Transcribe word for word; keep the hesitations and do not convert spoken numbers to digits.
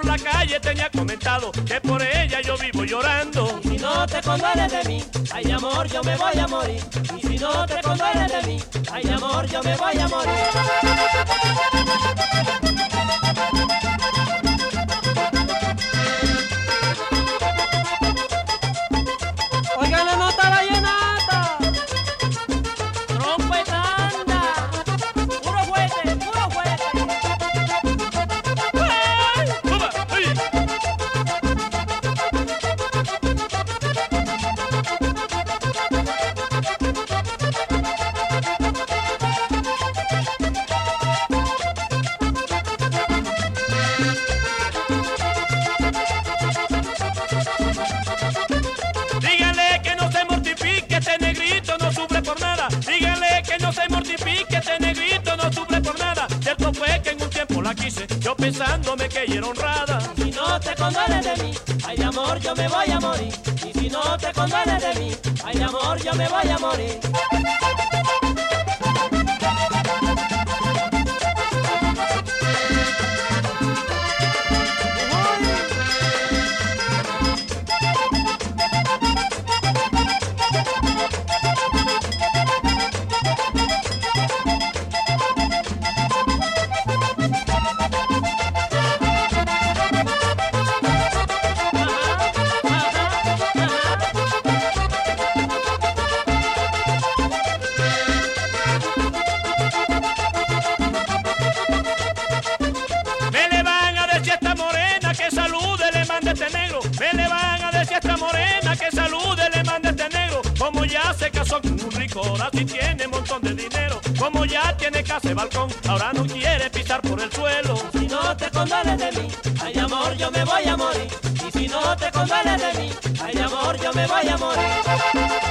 por la calle tenía comentado que por ella yo vivo llorando. Y si no te condueles de mí, ay amor, yo me voy a morir. Y si no te condueles de mí, ay amor, yo me voy a morir. Oigan la nota vallenata. Trompetanda, puro fuerte, puro fuerte. ¡Ay! ¡Toma! ¡Ay! Díganle que no se mortifique, este negrito no sufre por nada. Díganle que no se mortifique, este negrito no sufre por nada. Cierto fue que en un tiempo la quise, yo pensándome que ella era honrada. Si no te condueles de mí, ay amor, yo me voy a morir. Y si no te condueles de mí, ay amor, yo me voy a morir. Me le van a decir a esta morena que salude, le manda este negro. Me le van a decir a esta morena que salude, le manda este negro. Como ya se casó con un rico, ahora sí tiene un montón de dinero. Como ya tiene casa y balcón, ahora no quiere pisar por el suelo. Si no te condueles de mí, ay amor, yo me voy a morir. Y si no te condueles de mí, ay amor, yo me voy a morir.